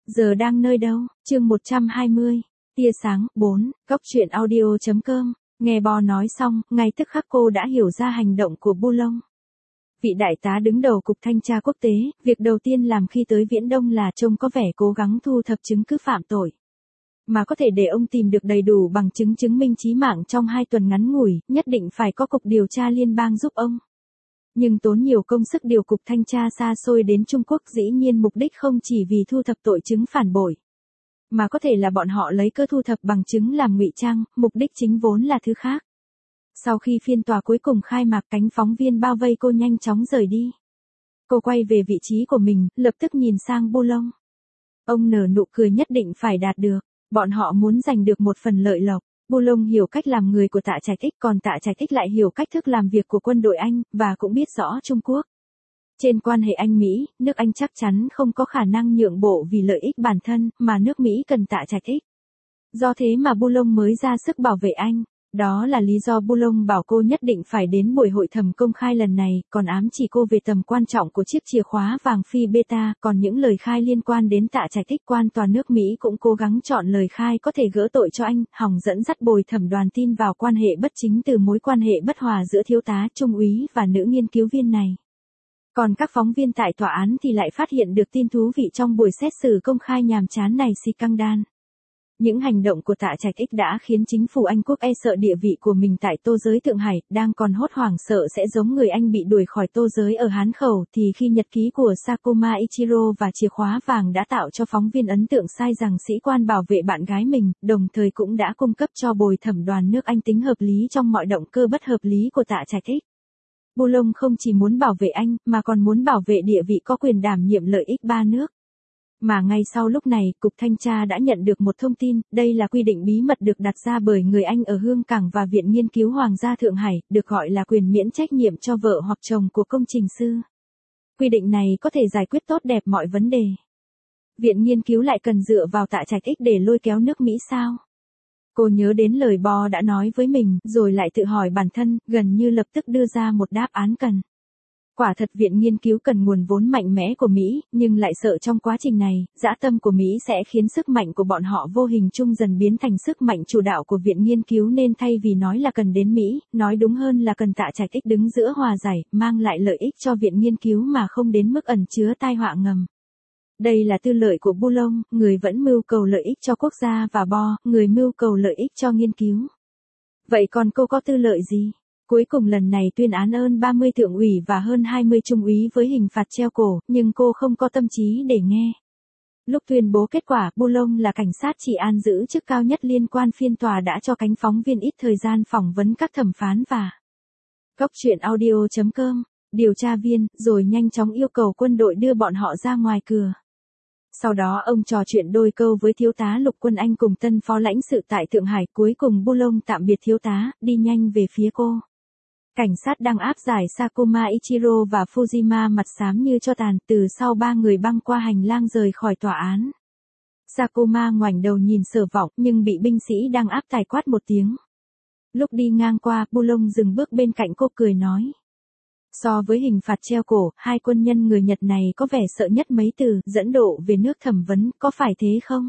Giờ đang nơi đâu? Chương 120. Tia sáng 4. Góc truyện audio.com. Nghe Bo nói xong, ngay tức khắc cô đã hiểu ra hành động của Bulong. Vị đại tá đứng đầu cục thanh tra quốc tế, việc đầu tiên làm khi tới Viễn Đông là trông có vẻ cố gắng thu thập chứng cứ phạm tội. Mà có thể để ông tìm được đầy đủ bằng chứng chứng minh chí mạng trong 2 tuần ngắn ngủi, nhất định phải có cục điều tra liên bang giúp ông. Nhưng tốn nhiều công sức điều cục thanh tra xa xôi đến Trung Quốc dĩ nhiên mục đích không chỉ vì thu thập tội chứng phản bội. Mà có thể là bọn họ lấy cơ thu thập bằng chứng làm ngụy trang, mục đích chính vốn là thứ khác. Sau khi phiên tòa cuối cùng khai mạc, cánh phóng viên bao vây cô nhanh chóng rời đi. Cô quay về vị trí của mình, lập tức nhìn sang Bulong. Ông nở nụ cười, nhất định phải đạt được. Bọn họ muốn giành được một phần lợi lộc. Bulong hiểu cách làm người của Tạ Trạch Ích, còn Tạ Trạch Ích lại hiểu cách thức làm việc của quân đội Anh, và cũng biết rõ Trung Quốc. Trên quan hệ Anh-Mỹ, nước Anh chắc chắn không có khả năng nhượng bộ vì lợi ích bản thân, mà nước Mỹ cần Tạ Trạch Ích. Do thế mà Bulong mới ra sức bảo vệ Anh. Đó là lý do Bulong bảo cô nhất định phải đến buổi hội thẩm công khai lần này, còn ám chỉ cô về tầm quan trọng của chiếc chìa khóa vàng Phi Beta, còn những lời khai liên quan đến Tạ Trạch Ích, quan tòa nước Mỹ cũng cố gắng chọn lời khai có thể gỡ tội cho anh, hòng dẫn dắt bồi thẩm đoàn tin vào quan hệ bất chính từ mối quan hệ bất hòa giữa thiếu tá, trung úy và nữ nghiên cứu viên này. Còn các phóng viên tại tòa án thì lại phát hiện được tin thú vị trong buổi xét xử công khai nhàm chán này. Scandal. Những hành động của Tạ Trạch Ích đã khiến chính phủ Anh quốc sợ địa vị của mình tại Tô Giới Thượng Hải, đang còn hốt hoảng sợ sẽ giống người Anh bị đuổi khỏi Tô Giới ở Hán Khẩu, thì khi nhật ký của Sakuma Ichiro và chìa khóa vàng đã tạo cho phóng viên ấn tượng sai rằng sĩ quan bảo vệ bạn gái mình, đồng thời cũng đã cung cấp cho bồi thẩm đoàn nước Anh tính hợp lý trong mọi động cơ bất hợp lý của Tạ Trạch Ích. Bulong không chỉ muốn bảo vệ Anh, mà còn muốn bảo vệ địa vị có quyền đảm nhiệm lợi ích ba nước. Mà ngay sau lúc này, Cục Thanh tra đã nhận được một thông tin, đây là quy định bí mật được đặt ra bởi người Anh ở Hương Cảng và Viện Nghiên cứu Hoàng gia Thượng Hải, được gọi là quyền miễn trách nhiệm cho vợ hoặc chồng của công trình sư. Quy định này có thể giải quyết tốt đẹp mọi vấn đề. Viện Nghiên cứu lại cần dựa vào Tạ Trạch Ích để lôi kéo nước Mỹ sao? Cô nhớ đến lời Bo đã nói với mình, rồi lại tự hỏi bản thân, gần như lập tức đưa ra một đáp án cần. Quả thật Viện Nghiên cứu cần nguồn vốn mạnh mẽ của Mỹ, nhưng lại sợ trong quá trình này, dã tâm của Mỹ sẽ khiến sức mạnh của bọn họ vô hình chung dần biến thành sức mạnh chủ đạo của Viện Nghiên cứu, nên thay vì nói là cần đến Mỹ, nói đúng hơn là cần Tạ Trạch Ích đứng giữa hòa giải, mang lại lợi ích cho Viện Nghiên cứu mà không đến mức ẩn chứa tai họa ngầm. Đây là tư lợi của Bulong, người vẫn mưu cầu lợi ích cho quốc gia, và Bo, người mưu cầu lợi ích cho nghiên cứu. Vậy còn cô có tư lợi gì? Cuối cùng lần này tuyên án hơn 30 thượng ủy và hơn 20 trung úy với hình phạt treo cổ, nhưng cô không có tâm trí để nghe. Lúc tuyên bố kết quả, Bulong là cảnh sát trị an giữ chức cao nhất liên quan phiên tòa đã cho cánh phóng viên ít thời gian phỏng vấn các thẩm phán và Góc truyện audio.com, điều tra viên, rồi nhanh chóng yêu cầu quân đội đưa bọn họ ra ngoài cửa. Sau đó ông trò chuyện đôi câu với thiếu tá lục quân Anh cùng tân phó lãnh sự tại Thượng Hải, cuối cùng Bulong tạm biệt thiếu tá, đi nhanh về phía cô. Cảnh sát đang áp giải Sakuma Ichiro và Fujima mặt xám như tro tàn, từ sau 3 người băng qua hành lang rời khỏi tòa án. Sakuma ngoảnh đầu nhìn Sở Vọng, nhưng bị binh sĩ đang áp tải quát một tiếng. Lúc đi ngang qua, Bulong dừng bước bên cạnh cô, cười nói. So với hình phạt treo cổ, 2 quân nhân người Nhật này có vẻ sợ nhất mấy từ, dẫn độ về nước thẩm vấn, có phải thế không?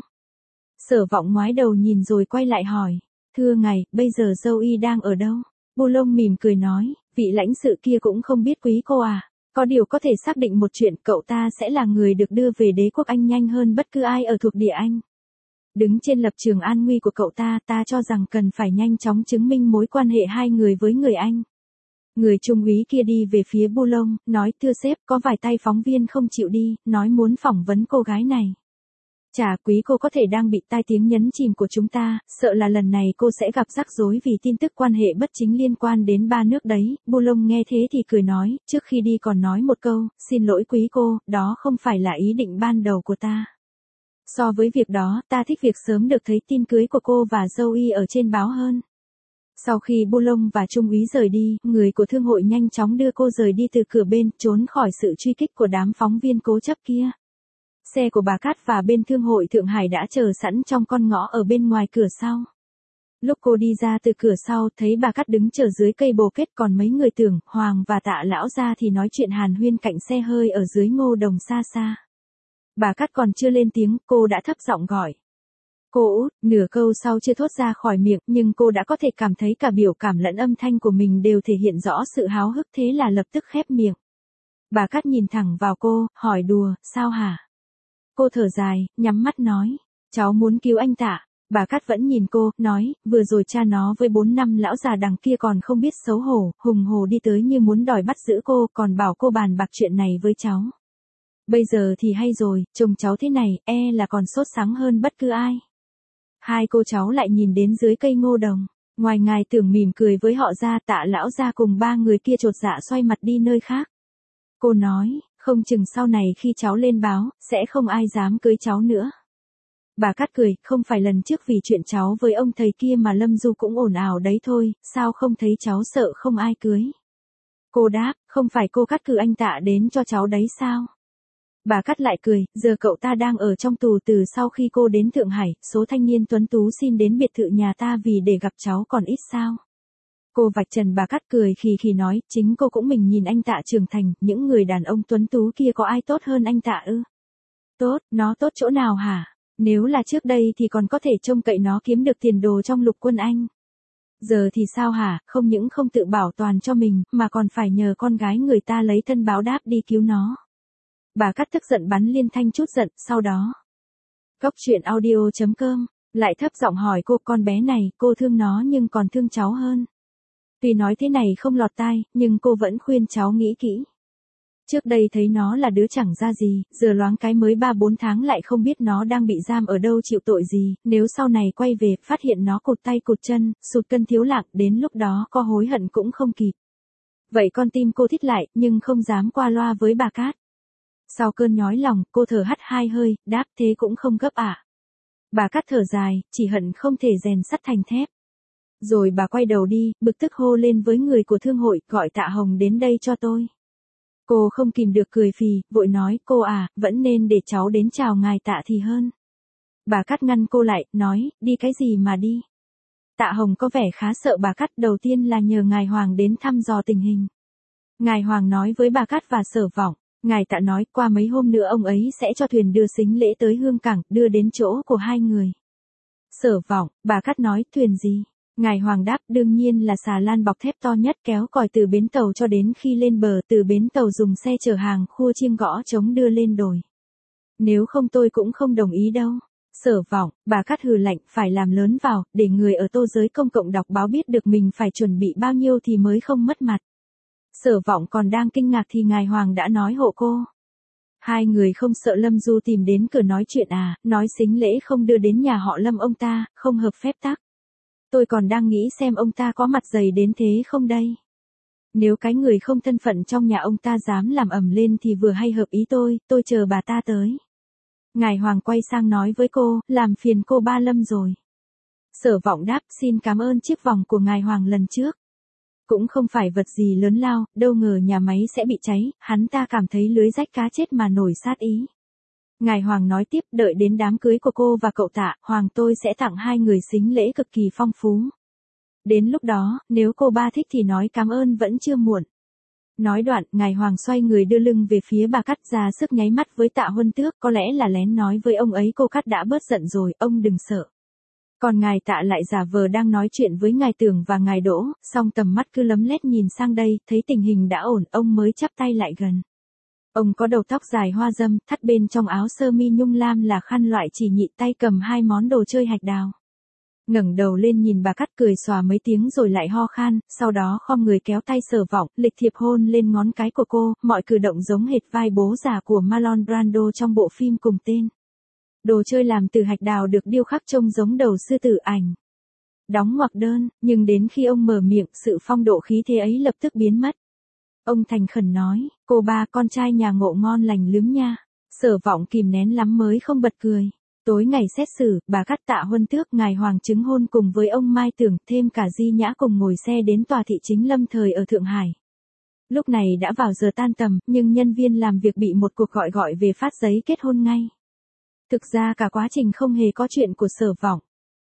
Sở Vọng ngoái đầu nhìn rồi quay lại hỏi. Thưa ngài, bây giờ Zoe đang ở đâu? Bulong mỉm cười nói, vị lãnh sự kia cũng không biết quý cô à. Có điều có thể xác định một chuyện, cậu ta sẽ là người được đưa về đế quốc Anh nhanh hơn bất cứ ai ở thuộc địa Anh. Đứng trên lập trường an nguy của cậu ta, ta cho rằng cần phải nhanh chóng chứng minh mối quan hệ 2 người với người Anh. Người trung úy kia đi về phía Bulong, nói, thưa sếp, có vài tay phóng viên không chịu đi, nói muốn phỏng vấn cô gái này. Chà, quý cô có thể đang bị tai tiếng nhấn chìm của chúng ta, sợ là lần này cô sẽ gặp rắc rối vì tin tức quan hệ bất chính liên quan đến 3 nước đấy. Bulong nghe thế thì cười nói, trước khi đi còn nói một câu, xin lỗi quý cô, đó không phải là ý định ban đầu của ta. So với việc đó, ta thích việc sớm được thấy tin cưới của cô và Zoe ở trên báo hơn. Sau khi Bulong và trung úy rời đi, người của thương hội nhanh chóng đưa cô rời đi từ cửa bên, trốn khỏi sự truy kích của đám phóng viên cố chấp kia. Xe của bà Cát và bên thương hội Thượng Hải đã chờ sẵn trong con ngõ ở bên ngoài cửa sau. Lúc cô đi ra từ cửa sau, thấy bà Cát đứng chờ dưới cây bồ kết, còn mấy người Tưởng, Hoàng và Tạ lão ra thì nói chuyện hàn huyên cạnh xe hơi ở dưới ngô đồng xa xa. Bà Cát còn chưa lên tiếng, cô đã thấp giọng gọi. Cô Út, nửa câu sau chưa thốt ra khỏi miệng, nhưng cô đã có thể cảm thấy cả biểu cảm lẫn âm thanh của mình đều thể hiện rõ sự háo hức, thế là lập tức khép miệng. Bà Cát nhìn thẳng vào cô, hỏi đùa, sao hả? Cô thở dài, nhắm mắt nói, cháu muốn cứu anh Tạ. Bà Cát vẫn nhìn cô, nói, vừa rồi cha nó với 4 năm lão già đằng kia còn không biết xấu hổ, hùng hồ đi tới như muốn đòi bắt giữ cô, còn bảo cô bàn bạc chuyện này với cháu. Bây giờ thì hay rồi, chồng cháu thế này, là còn sốt sắng hơn bất cứ ai. Hai cô cháu lại nhìn đến dưới cây ngô đồng, ngoài ngài tưởng mỉm cười với họ ra, Tạ lão gia cùng 3 người kia chột dạ xoay mặt đi nơi khác. Cô nói, không chừng sau này khi cháu lên báo, sẽ không ai dám cưới cháu nữa. Bà Cát cười, không phải lần trước vì chuyện cháu với ông thầy kia mà Lâm Du cũng ồn ào đấy thôi, sao không thấy cháu sợ không ai cưới. Cô đáp, không phải cô cắt cử anh Tạ đến cho cháu đấy sao? Bà Cát lại cười, giờ cậu ta đang ở trong tù từ sau khi cô đến Thượng Hải, số thanh niên tuấn tú xin đến biệt thự nhà ta vì để gặp cháu còn ít sao. Cô vạch trần. Bà Cát cười khì khì nói, chính cô cũng mình nhìn anh Tạ trưởng thành, những người đàn ông tuấn tú kia có ai tốt hơn anh Tạ ư? Tốt, nó tốt chỗ nào hả? Nếu là trước đây thì còn có thể trông cậy nó kiếm được tiền đồ trong Lục Quân Anh. Giờ thì sao hả, không những không tự bảo toàn cho mình, mà còn phải nhờ con gái người ta lấy thân báo đáp đi cứu nó. Bà Cát tức giận bắn liên thanh chút giận, sau đó. Cóc truyện audio.com, lại thấp giọng hỏi cô, con bé này, cô thương nó nhưng còn thương cháu hơn. Tuy nói thế này không lọt tai, nhưng cô vẫn khuyên cháu nghĩ kỹ. Trước đây thấy nó là đứa chẳng ra gì, giờ loáng cái mới 3-4 tháng lại không biết nó đang bị giam ở đâu chịu tội gì, nếu sau này quay về, phát hiện nó cụt tay cụt chân, sụt cân thiếu lạng, đến lúc đó có hối hận cũng không kịp. Vậy con tim cô thít lại, nhưng không dám qua loa với bà Cát. Sau cơn nhói lòng, cô thở hắt 2 hơi, đáp thế cũng không gấp ạ. Bà Cát thở dài, chỉ hận không thể rèn sắt thành thép. Rồi bà quay đầu đi, bực tức hô lên với người của thương hội, gọi Tạ Hồng đến đây cho tôi. Cô không kìm được cười phì, vội nói, cô à, vẫn nên để cháu đến chào ngài Tạ thì hơn. Bà Cát ngăn cô lại, nói, đi cái gì mà đi. Tạ Hồng có vẻ khá sợ bà Cát, đầu tiên là nhờ ngài Hoàng đến thăm dò tình hình. Ngài Hoàng nói với bà Cát và Sở Vọng, ngài Tạ nói qua mấy hôm nữa ông ấy sẽ cho thuyền đưa sính lễ tới Hương Cảng, đưa đến chỗ của hai người. Sở Vọng, bà Cát nói, thuyền gì? Ngài Hoàng đáp, đương nhiên là xà lan bọc thép to nhất, kéo còi từ bến tàu cho đến khi lên bờ, từ bến tàu dùng xe chở hàng khua chiêng gõ trống đưa lên đồi. Nếu không tôi cũng không đồng ý đâu. Sở Vọng, bà Cát hừ lạnh, phải làm lớn vào, để người ở tô giới công cộng đọc báo biết được mình phải chuẩn bị bao nhiêu thì mới không mất mặt. Sở Vọng còn đang kinh ngạc thì ngài Hoàng đã nói hộ cô. Hai người không sợ Lâm Du tìm đến cửa nói chuyện à, nói sính lễ không đưa đến nhà họ Lâm ông ta, không hợp phép tắc. Tôi còn đang nghĩ xem ông ta có mặt dày đến thế không đây. Nếu cái người không thân phận trong nhà ông ta dám làm ầm lên thì vừa hay hợp ý tôi chờ bà ta tới. Ngài Hoàng quay sang nói với cô, làm phiền cô ba Lâm rồi. Sở Vọng đáp, xin cảm ơn chiếc vòng của ngài Hoàng lần trước. Cũng không phải vật gì lớn lao, đâu ngờ nhà máy sẽ bị cháy, hắn ta cảm thấy lưới rách cá chết mà nổi sát ý. Ngài Hoàng nói tiếp, đợi đến đám cưới của cô và cậu Tạ, Hoàng tôi sẽ tặng hai người sính lễ cực kỳ phong phú. Đến lúc đó, nếu cô ba thích thì nói cảm ơn vẫn chưa muộn. Nói đoạn, ngài Hoàng xoay người đưa lưng về phía bà Cát, ra sức nháy mắt với Tạ Huân Tước, có lẽ là lén nói với ông ấy cô Cát đã bớt giận rồi, ông đừng sợ. Còn ngài Tạ lại giả vờ đang nói chuyện với ngài Tưởng và ngài Đỗ, song tầm mắt cứ lấm lét nhìn sang đây, thấy tình hình đã ổn, ông mới chắp tay lại gần. Ông có đầu tóc dài hoa dâm, thắt bên trong áo sơ mi nhung lam là khăn loại chỉ nhị, tay cầm hai món đồ chơi hạch đào. Ngẩng đầu lên nhìn bà Cát cười xòa mấy tiếng rồi lại ho khan, sau đó khom người kéo tay Sở Vọng, lịch thiệp hôn lên ngón cái của cô, mọi cử động giống hệt vai bố già của Marlon Brando trong bộ phim cùng tên. Đồ chơi làm từ hạch đào được điêu khắc trông giống đầu sư tử ảnh. Đóng ngoặc đơn, nhưng đến khi ông mở miệng, sự phong độ khí thế ấy lập tức biến mất. Ông thành khẩn nói, cô ba con trai nhà Ngộ ngon lành lắm nha. Sở Vọng kìm nén lắm mới không bật cười. Tối ngày xét xử, bà Cát Tạ Huân Tước ngài Hoàng chứng hôn cùng với ông Mai Tưởng, thêm cả Di Nhã cùng ngồi xe đến tòa thị chính Lâm Thời ở Thượng Hải. Lúc này đã vào giờ tan tầm, nhưng nhân viên làm việc bị một cuộc gọi về phát giấy kết hôn ngay. Thực ra cả quá trình không hề có chuyện của Sở Vọng.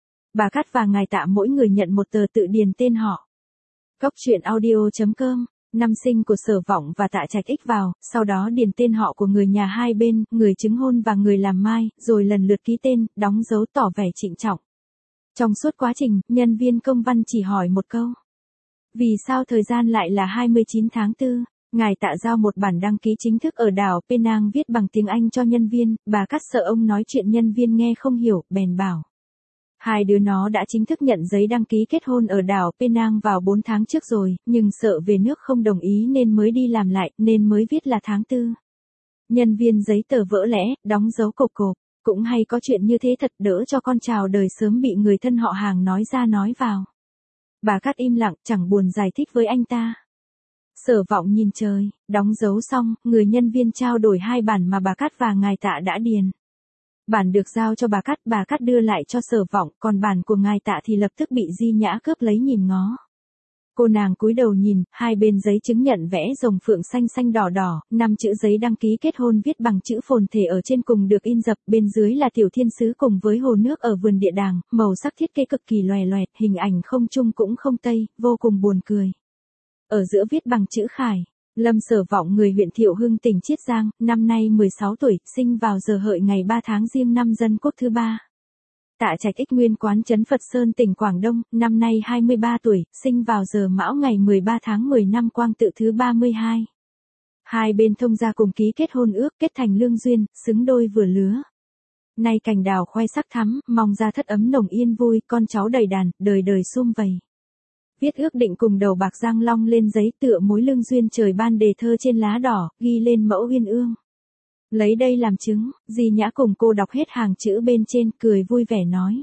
Bà Cát và ngài Tạ mỗi người nhận một tờ tự điền tên họ. Cóc truyện audio.com Năm sinh của Sở Vọng và Tạ Trạch Ích vào, sau đó điền tên họ của người nhà hai bên, người chứng hôn và người làm mai, rồi lần lượt ký tên, đóng dấu tỏ vẻ trịnh trọng. Trong suốt quá trình, nhân viên công văn chỉ hỏi một câu. Vì sao thời gian lại là 29 tháng 4? Ngài Tạ giao một bản đăng ký chính thức ở đảo Penang viết bằng tiếng Anh cho nhân viên, bà Cát sợ ông nói chuyện nhân viên nghe không hiểu, bèn bảo. Hai đứa nó đã chính thức nhận giấy đăng ký kết hôn ở đảo Penang vào 4 tháng trước rồi, nhưng sợ về nước không đồng ý nên mới đi làm lại, nên mới viết là tháng 4. Nhân viên giấy tờ vỡ lẽ, đóng dấu cộp cộp, cũng hay có chuyện như thế thật đỡ cho con chào đời sớm bị người thân họ hàng nói ra nói vào. Bà Cát im lặng, chẳng buồn giải thích với anh ta. Sở Vọng nhìn trời, đóng dấu xong, người nhân viên trao đổi hai bản mà bà Cát và ngài Tạ đã điền. Bản được giao cho bà Cát đưa lại cho Sở Vọng, còn bản của ngài Tạ thì lập tức bị Di Nhã cướp lấy nhìn ngó. Cô nàng cúi đầu nhìn, hai bên giấy chứng nhận vẽ rồng phượng xanh xanh đỏ đỏ, 5 chữ giấy đăng ký kết hôn viết bằng chữ phồn thể ở trên cùng được in dập, bên dưới là tiểu thiên sứ cùng với hồ nước ở vườn địa đàng, màu sắc thiết kế cực kỳ loè loẹt, hình ảnh không trung cũng không tây, vô cùng buồn cười. Ở giữa viết bằng chữ khải. Lâm Sở Vọng người huyện Thiệu Hưng tỉnh Chiết Giang, năm nay 16 tuổi, sinh vào giờ hợi ngày 3 tháng Giêng năm Dân Quốc thứ 3. Tạ Trạch Ích nguyên quán trấn Phật Sơn tỉnh Quảng Đông, năm nay 23 tuổi, sinh vào giờ Mão ngày 13 tháng 10 năm Quang Tự thứ 32. Hai bên thông gia cùng ký kết hôn ước, kết thành lương duyên, xứng đôi vừa lứa. Nay cành đào khoe sắc thắm, mong ra thất ấm nồng yên vui, con cháu đầy đàn, đời đời sum vầy. Viết ước định cùng đầu bạc răng long lên giấy tựa mối lương duyên trời ban đề thơ trên lá đỏ, ghi lên mẫu uyên ương. Lấy đây làm chứng, Di Nhã cùng cô đọc hết hàng chữ bên trên, cười vui vẻ nói.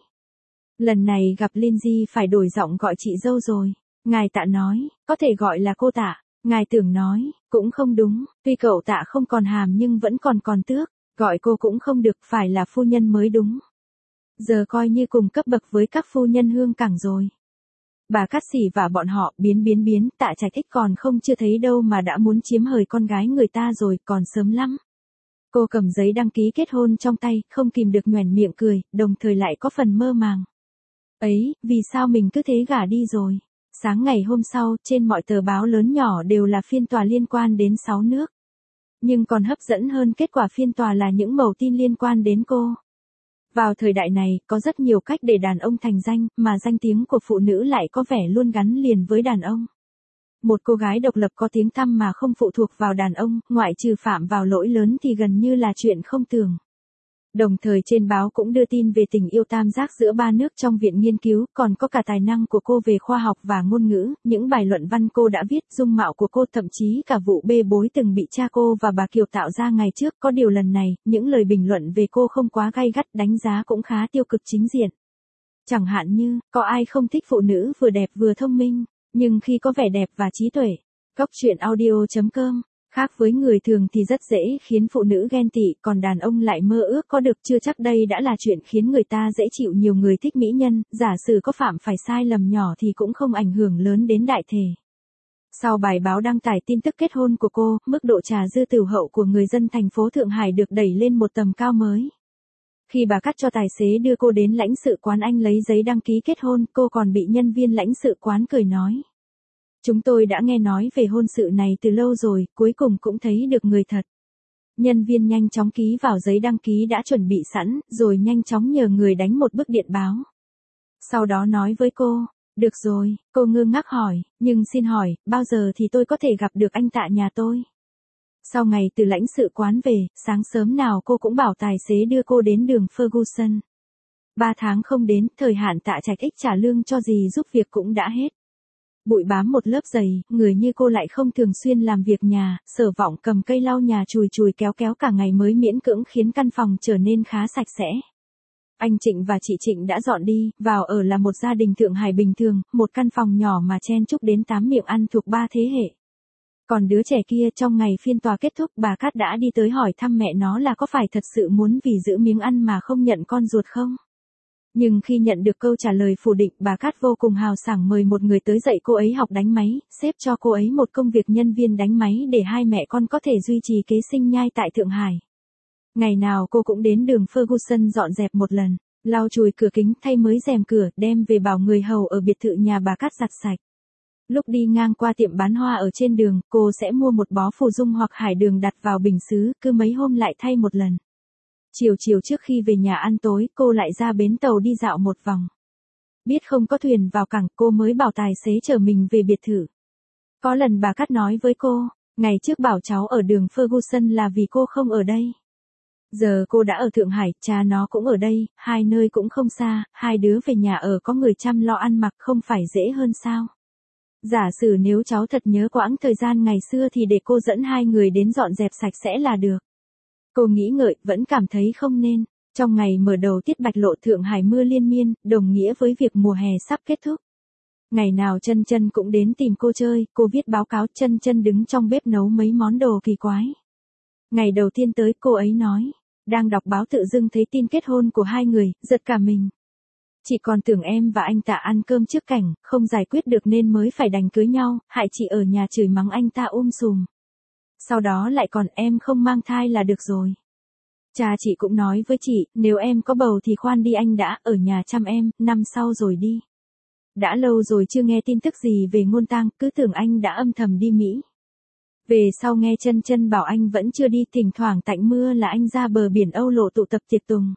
Lần này gặp Linh Di phải đổi giọng gọi chị dâu rồi. Ngài Tạ nói, có thể gọi là cô Tạ. Ngài Tưởng nói, cũng không đúng, tuy cậu Tạ không còn hàm nhưng vẫn còn tước, gọi cô cũng không được, phải là phu nhân mới đúng. Giờ coi như cùng cấp bậc với các phu nhân hương cảng rồi. Bà Cát xỉ và bọn họ biến, Tạ Trạch Ích còn không chưa thấy đâu mà đã muốn chiếm hời con gái người ta rồi, còn sớm lắm. Cô cầm giấy đăng ký kết hôn trong tay, không kìm được nhoẻn miệng cười, đồng thời lại có phần mơ màng. Ấy, vì sao mình cứ thế gả đi rồi? Sáng ngày hôm sau, trên mọi tờ báo lớn nhỏ đều là phiên tòa liên quan đến 6 nước. Nhưng còn hấp dẫn hơn kết quả phiên tòa là những mẩu tin liên quan đến cô. Vào thời đại này, có rất nhiều cách để đàn ông thành danh, mà danh tiếng của phụ nữ lại có vẻ luôn gắn liền với đàn ông. Một cô gái độc lập có tiếng tăm mà không phụ thuộc vào đàn ông, ngoại trừ phạm vào lỗi lớn thì gần như là chuyện không tưởng. Đồng thời trên báo cũng đưa tin về tình yêu tam giác giữa ba nước trong viện nghiên cứu, còn có cả tài năng của cô về khoa học và ngôn ngữ, những bài luận văn cô đã viết, dung mạo của cô, thậm chí cả vụ bê bối từng bị cha cô và bà Kiều tạo ra ngày trước. Có điều lần này, những lời bình luận về cô không quá gay gắt, đánh giá cũng khá tiêu cực chính diện. Chẳng hạn như, có ai không thích phụ nữ vừa đẹp vừa thông minh, nhưng khi có vẻ đẹp và trí tuệ. Góc truyện audio.com. Khác với người thường thì rất dễ khiến phụ nữ ghen tị, còn đàn ông lại mơ ước có được, chưa chắc đây đã là chuyện khiến người ta dễ chịu. Nhiều người thích mỹ nhân, giả sử có phạm phải sai lầm nhỏ thì cũng không ảnh hưởng lớn đến đại thể. Sau bài báo đăng tải tin tức kết hôn của cô, mức độ trà dư tửu hậu của người dân thành phố Thượng Hải được đẩy lên một tầm cao mới. Khi bà Cát cho tài xế đưa cô đến lãnh sự quán Anh lấy giấy đăng ký kết hôn, cô còn bị nhân viên lãnh sự quán cười nói. Chúng tôi đã nghe nói về hôn sự này từ lâu rồi, cuối cùng cũng thấy được người thật. Nhân viên nhanh chóng ký vào giấy đăng ký đã chuẩn bị sẵn, rồi nhanh chóng nhờ người đánh một bức điện báo. Sau đó nói với cô, được rồi, cô ngơ ngác hỏi, nhưng xin hỏi, bao giờ thì tôi có thể gặp được anh Tạ nhà tôi? Sau ngày từ lãnh sự quán về, sáng sớm nào cô cũng bảo tài xế đưa cô đến đường Ferguson. 3 tháng không đến, thời hạn Tạ Trạch Ích trả lương cho gì giúp việc cũng đã hết. Bụi bám một lớp dày, người như cô lại không thường xuyên làm việc nhà, Sở Vọng cầm cây lau nhà chùi kéo cả ngày mới miễn cưỡng khiến căn phòng trở nên khá sạch sẽ. Anh Trịnh và chị Trịnh đã dọn đi, vào ở là một gia đình Thượng Hải bình thường, một căn phòng nhỏ mà chen chúc đến 8 miệng ăn thuộc 3 thế hệ. Còn đứa trẻ kia, trong ngày phiên tòa kết thúc, bà Cát đã đi tới hỏi thăm mẹ nó là có phải thật sự muốn vì giữ miếng ăn mà không nhận con ruột không? Nhưng khi nhận được câu trả lời phủ định, bà Cát vô cùng hào sảng mời một người tới dạy cô ấy học đánh máy, xếp cho cô ấy một công việc nhân viên đánh máy để hai mẹ con có thể duy trì kế sinh nhai tại Thượng Hải. Ngày nào cô cũng đến đường Ferguson dọn dẹp một lần, lau chùi cửa kính, thay mới rèm cửa, đem về bảo người hầu ở biệt thự nhà bà Cát giặt sạch. Lúc đi ngang qua tiệm bán hoa ở trên đường, cô sẽ mua một bó phù dung hoặc hải đường đặt vào bình sứ, cứ mấy hôm lại thay một lần. Chiều chiều trước khi về nhà ăn tối, cô lại ra bến tàu đi dạo một vòng. Biết không có thuyền vào cảng, cô mới bảo tài xế chở mình về biệt thự. Có lần bà Cát nói với cô, ngày trước bảo cháu ở đường Ferguson là vì cô không ở đây. Giờ cô đã ở Thượng Hải, cha nó cũng ở đây, hai nơi cũng không xa, hai đứa về nhà ở có người chăm lo ăn mặc không phải dễ hơn sao. Giả sử nếu cháu thật nhớ quãng thời gian ngày xưa thì để cô dẫn hai người đến dọn dẹp sạch sẽ là được. Cô nghĩ ngợi, vẫn cảm thấy không nên. Trong ngày mở đầu tiết bạch lộ Thượng Hải mưa liên miên, đồng nghĩa với việc mùa hè sắp kết thúc. Ngày nào Chân Chân cũng đến tìm cô chơi, cô viết báo cáo, Chân Chân đứng trong bếp nấu mấy món đồ kỳ quái. Ngày đầu tiên tới, cô ấy nói, đang đọc báo tự dưng thấy tin kết hôn của hai người, giật cả mình. Chị còn tưởng em và anh ta ăn cơm trước cảnh, không giải quyết được nên mới phải đành cưới nhau, hại chị ở nhà chửi mắng anh ta sùm. Sau đó lại còn em không mang thai là được rồi. Cha chị cũng nói với chị, nếu em có bầu thì khoan đi anh đã, ở nhà chăm em, năm sau rồi đi. Đã lâu rồi chưa nghe tin tức gì về Ngôn Tang, cứ tưởng anh đã âm thầm đi Mỹ. Về sau nghe Chân Chân bảo anh vẫn chưa đi, thỉnh thoảng tạnh mưa là anh ra bờ biển Âu Lộ tụ tập tiệc tùng.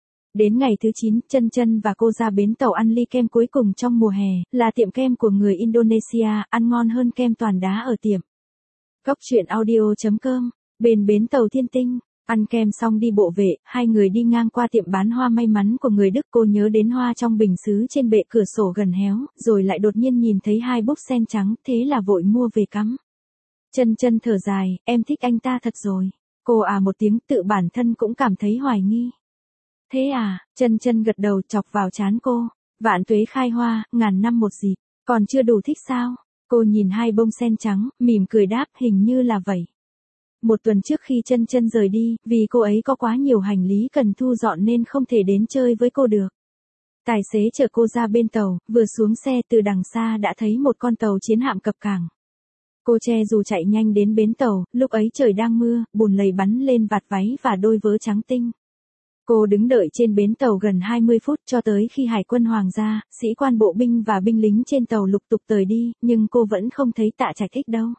Đến ngày thứ 9, Chân Chân và cô ra bến tàu ăn ly kem cuối cùng trong mùa hè, là tiệm kem của người Indonesia, ăn ngon hơn kem toàn đá ở tiệm. Cốc truyện audio.com, bên bến tàu Thiên Tinh, ăn kem xong đi bộ về, hai người đi ngang qua tiệm bán hoa may mắn của người Đức, cô nhớ đến hoa trong bình sứ trên bệ cửa sổ gần héo, rồi lại đột nhiên nhìn thấy hai búp sen trắng, thế là vội mua về cắm. Chân Chân thở dài, em thích anh ta thật rồi. Cô à một tiếng, tự bản thân cũng cảm thấy hoài nghi. Thế à, Chân Chân gật đầu chọc vào trán cô. Vạn tuế khai hoa, ngàn năm một dịp, còn chưa đủ thích sao? Cô nhìn hai bông sen trắng, mỉm cười đáp, hình như là vậy. Một tuần trước khi Chân Chân rời đi, vì cô ấy có quá nhiều hành lý cần thu dọn nên không thể đến chơi với cô được. Tài xế chở cô ra bên tàu, vừa xuống xe từ đằng xa đã thấy một con tàu chiến hạm cập cảng. Cô che dù chạy nhanh đến bến tàu, lúc ấy trời đang mưa, bùn lầy bắn lên vạt váy và đôi vớ trắng tinh. Cô đứng đợi trên bến tàu gần 20 phút cho tới khi Hải quân Hoàng gia, sĩ quan bộ binh và binh lính trên tàu lục tục rời đi, nhưng cô vẫn không thấy Tạ Trạch Thích đâu.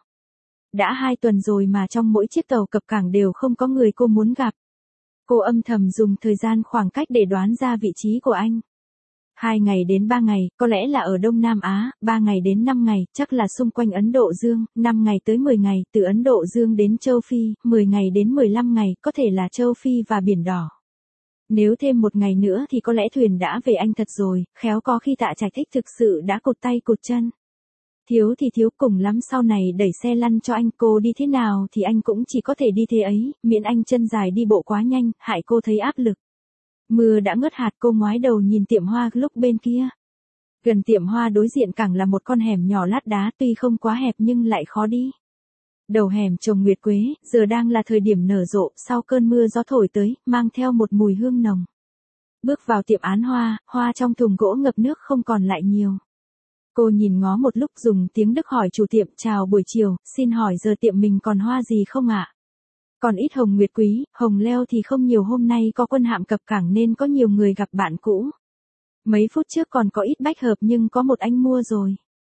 Đã 2 tuần rồi mà trong mỗi chiếc tàu cập cảng đều không có người cô muốn gặp. Cô âm thầm dùng thời gian khoảng cách để đoán ra vị trí của anh. 2 ngày đến 3 ngày, có lẽ là ở Đông Nam Á, 3 ngày đến 5 ngày, chắc là xung quanh Ấn Độ Dương, 5 ngày tới 10 ngày, từ Ấn Độ Dương đến châu Phi, 10 ngày đến 15 ngày, có thể là châu Phi và Biển Đỏ. Nếu thêm 1 ngày nữa thì có lẽ thuyền đã về anh thật rồi, khéo có khi Tạ Trạch Thích thực sự đã cụt tay cụt chân. Thiếu thì thiếu, cùng lắm sau này đẩy xe lăn cho anh, cô đi thế nào thì anh cũng chỉ có thể đi thế ấy, miễn anh chân dài đi bộ quá nhanh, hại cô thấy áp lực. Mưa đã ngớt hạt, cô ngoái đầu nhìn tiệm hoa lúc bên kia. Gần tiệm hoa đối diện cảng là một con hẻm nhỏ lát đá, tuy không quá hẹp nhưng lại khó đi. Đầu hẻm trồng nguyệt quế, giờ đang là thời điểm nở rộ, sau cơn mưa gió thổi tới, mang theo một mùi hương nồng. Bước vào tiệm án hoa, hoa trong thùng gỗ ngập nước không còn lại nhiều. Cô nhìn ngó một lúc dùng tiếng Đức hỏi chủ tiệm, chào buổi chiều, xin hỏi giờ tiệm mình còn hoa gì không ạ? Còn ít hồng nguyệt quý, hồng leo thì không nhiều, hôm nay có quân hạm cập cảng nên có nhiều người gặp bạn cũ. Mấy phút trước còn có ít bách hợp nhưng có một anh mua rồi.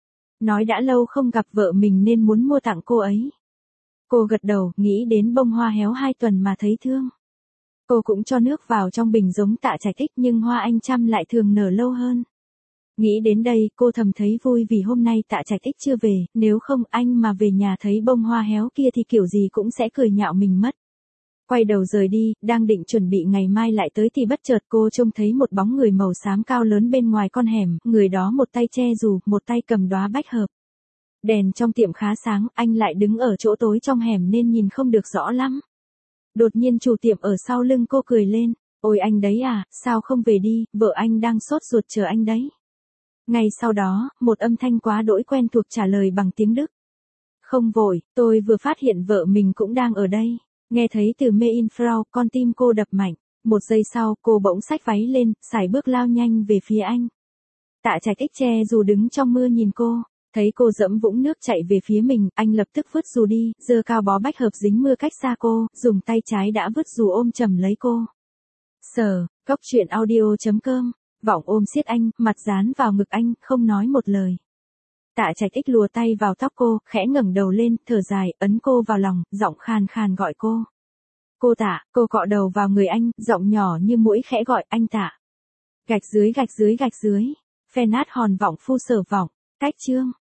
Nói đã lâu không gặp vợ mình nên muốn mua tặng cô ấy. Cô gật đầu, nghĩ đến bông hoa héo 2 tuần mà thấy thương. Cô cũng cho nước vào trong bình giống Tạ Trạch Thích nhưng hoa anh chăm lại thường nở lâu hơn. Nghĩ đến đây, cô thầm thấy vui vì hôm nay Tạ Trạch Thích chưa về, nếu không anh mà về nhà thấy bông hoa héo kia thì kiểu gì cũng sẽ cười nhạo mình mất. Quay đầu rời đi, đang định chuẩn bị ngày mai lại tới thì bất chợt cô trông thấy một bóng người màu xám cao lớn bên ngoài con hẻm, người đó một tay che dù, một tay cầm đóa bách hợp. Đèn trong tiệm khá sáng, anh lại đứng ở chỗ tối trong hẻm nên nhìn không được rõ lắm. Đột nhiên chủ tiệm ở sau lưng cô cười lên, ôi anh đấy à, sao không về đi, vợ anh đang sốt ruột chờ anh đấy. Ngay sau đó, một âm thanh quá đỗi quen thuộc trả lời bằng tiếng Đức. Không vội, tôi vừa phát hiện vợ mình cũng đang ở đây. Nghe thấy từ Mein Frau, con tim cô đập mạnh. Một giây sau, cô bỗng xách váy lên, sải bước lao nhanh về phía anh. Tạ Trạch Thích che dù đứng trong mưa nhìn cô. Thấy cô dẫm vũng nước chạy về phía mình, anh lập tức vứt dù đi, giơ cao bó bách hợp dính mưa cách xa cô, dùng tay trái đã vứt dù ôm chầm lấy cô. Cốc truyện audio.com, vọng ôm siết anh, mặt dán vào ngực anh, không nói một lời. Tạ Trạch Ích lùa tay vào tóc cô, khẽ ngẩng đầu lên, thở dài, ấn cô vào lòng, giọng khàn khàn gọi cô. Cô Tạ, cô cọ đầu vào người anh, giọng nhỏ như mũi khẽ gọi anh Tạ. Gạch dưới gạch dưới gạch dưới. Phe nát hòn vọng phu sở vọng. Cách chương.